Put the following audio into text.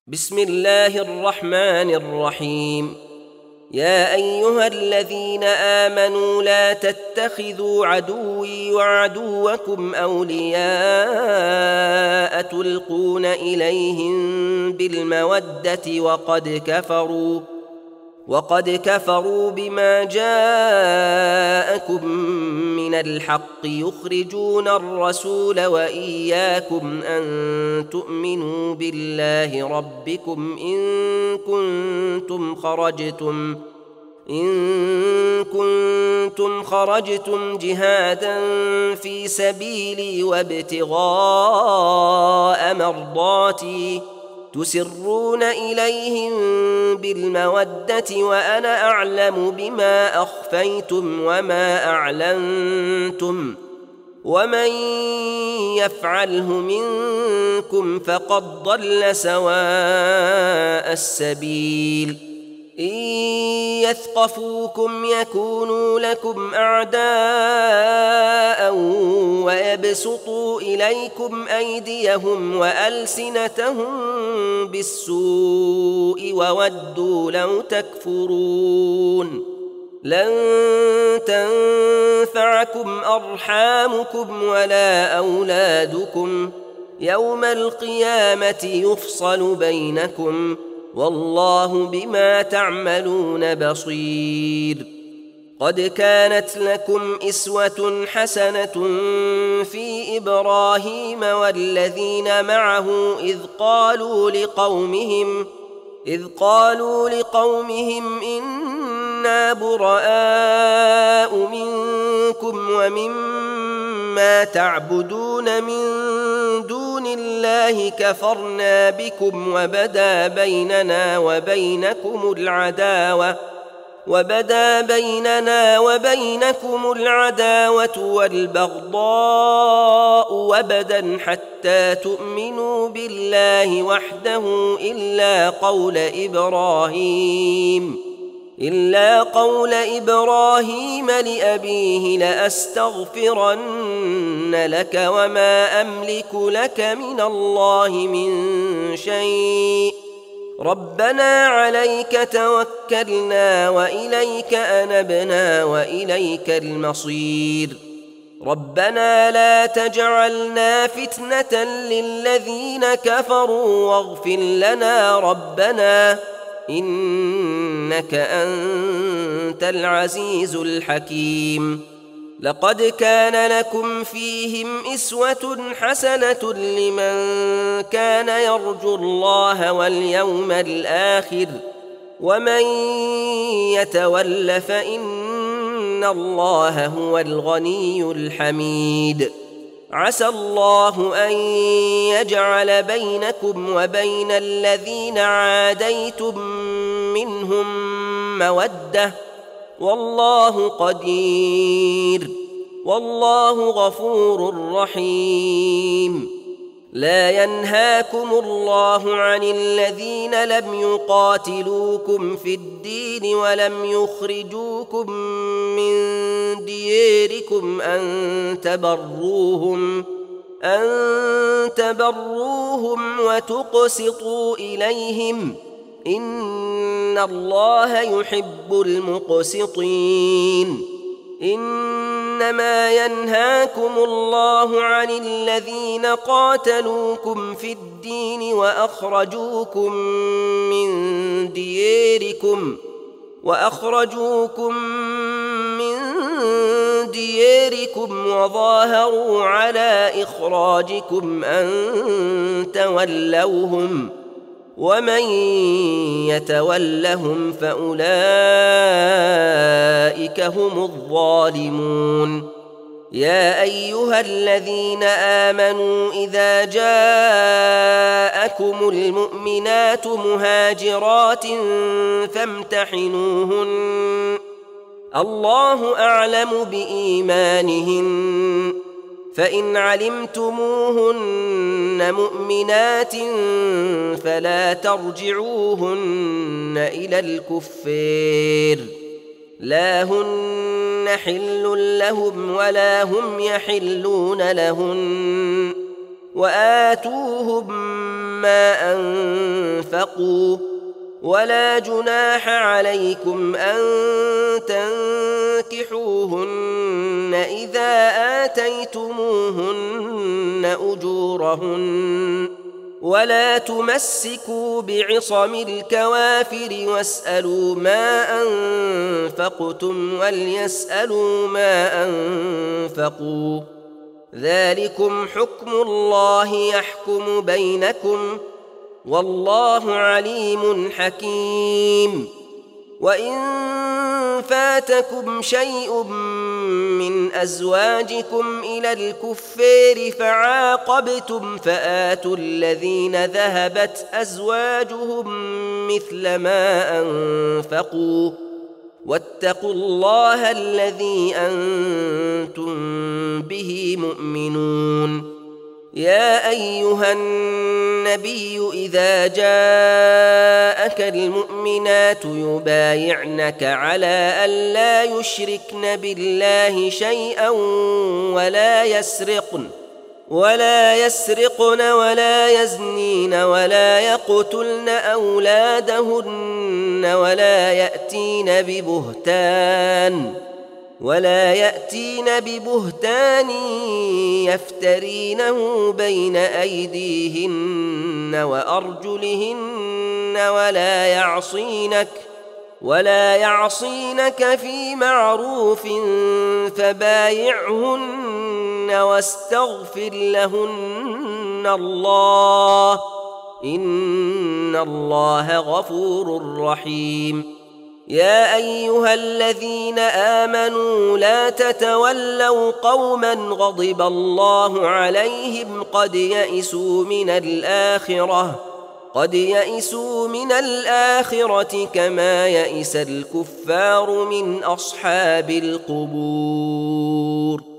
بسم الله الرحمن الرحيم. يا أيها الذين آمنوا لا تتخذوا عدوي وعدوكم أولياء تلقون إليهم بالمودة وقد كفروا بما جاءكم من الحق يخرجون الرسول وإياكم أن تؤمنوا بالله ربكم إن كنتم خرجتم جهادا في سبيلي وابتغاء مرضاتي تسرون إليهم بالمودة وأنا أعلم بما أخفيتم وما أعلنتم ومن يفعله منكم فقد ضل سواء السبيل. إن يثقفوكم يكونوا لكم أعداء ويبسطوا إليكم أيديهم وألسنتهم بالسوء وودوا لو تكفرون. لن تنفعكم أرحامكم ولا أولادكم يوم القيامة يفصل بينكم والله بما تعملون بصير. قد كانت لكم إسوة حسنة في إبراهيم والذين معه إذ قالوا لقومهم إنا براء منكم ومما تعبدون من دون الله كفرنا بكم وبدا بيننا وبينكم العداوة والبغضاء وبدا حتى تؤمنوا بالله وحده إلا قول إبراهيم لأبيه لأستغفرن لك وما أملك لك من الله من شيء ربنا عليك توكلنا وإليك أنبنا وإليك المصير. ربنا لا تجعلنا فتنة للذين كفروا واغفر لنا ربنا إنك أنت العزيز الحكيم. لقد كان لكم فيهم إسوة حسنة لمن كان يرجو الله واليوم الآخر ومن يتول فإن الله هو الغني الحميد. عسى الله أن يجعل بينكم وبين الذين عاديتم منهم مودة والله قدير والله غفور رحيم. لا ينهاكم الله عن الذين لم يقاتلوكم في الدين ولم يخرجوكم من دياركم أن تبروهم وتقسطوا إليهم إن الله يحب المقسطين. إنما ينهاكم الله عن الذين قاتلوكم في الدين وأخرجوكم من دياركم وظاهروا على إخراجكم أن تولوهم ومن يتولهم فأولئك هم الظالمون. يا أيها الذين آمنوا إذا جاءكم المؤمنات مهاجرات فامتحنوهن الله أعلم بإيمانهن فإن علمتموهن مؤمنات فلا ترجعوهن إلى الكفار لا هن حل لهم ولا هم يحلون لهن وآتوهم ما أنفقوا ولا جناح عليكم أن تنكحوهن إذا آتيتموهن أجورهن ولا تمسكوا بعصم الكوافر واسألوا ما أنفقتم وليسألوا ما أنفقوا ذلكم حكم الله يحكم بينكم والله عليم حكيم وإن فاتكم شيء من أزواجكم إلى الكفار فعاقبتم فآتوا الذين ذهبت أزواجهم مثل ما أنفقوا واتقوا الله الذي أنتم به مؤمنون يا أيها النبي إذا جاءك المؤمنات يبايعنك على أن لا يشركن بالله شيئا ولا يسرقن ولا يزنين ولا يقتلن أولادهن ولا يأتين ببهتان يفترينه بين أيديهن وأرجلهن ولا يعصينك في معروف فبايعهن واستغفر لهن الله إن الله غفور رحيم يا أيها الذين آمنوا لا تتولوا قوما غضب الله عليهم قد يئسوا من الآخرة كما يئس الكفار من أصحاب القبور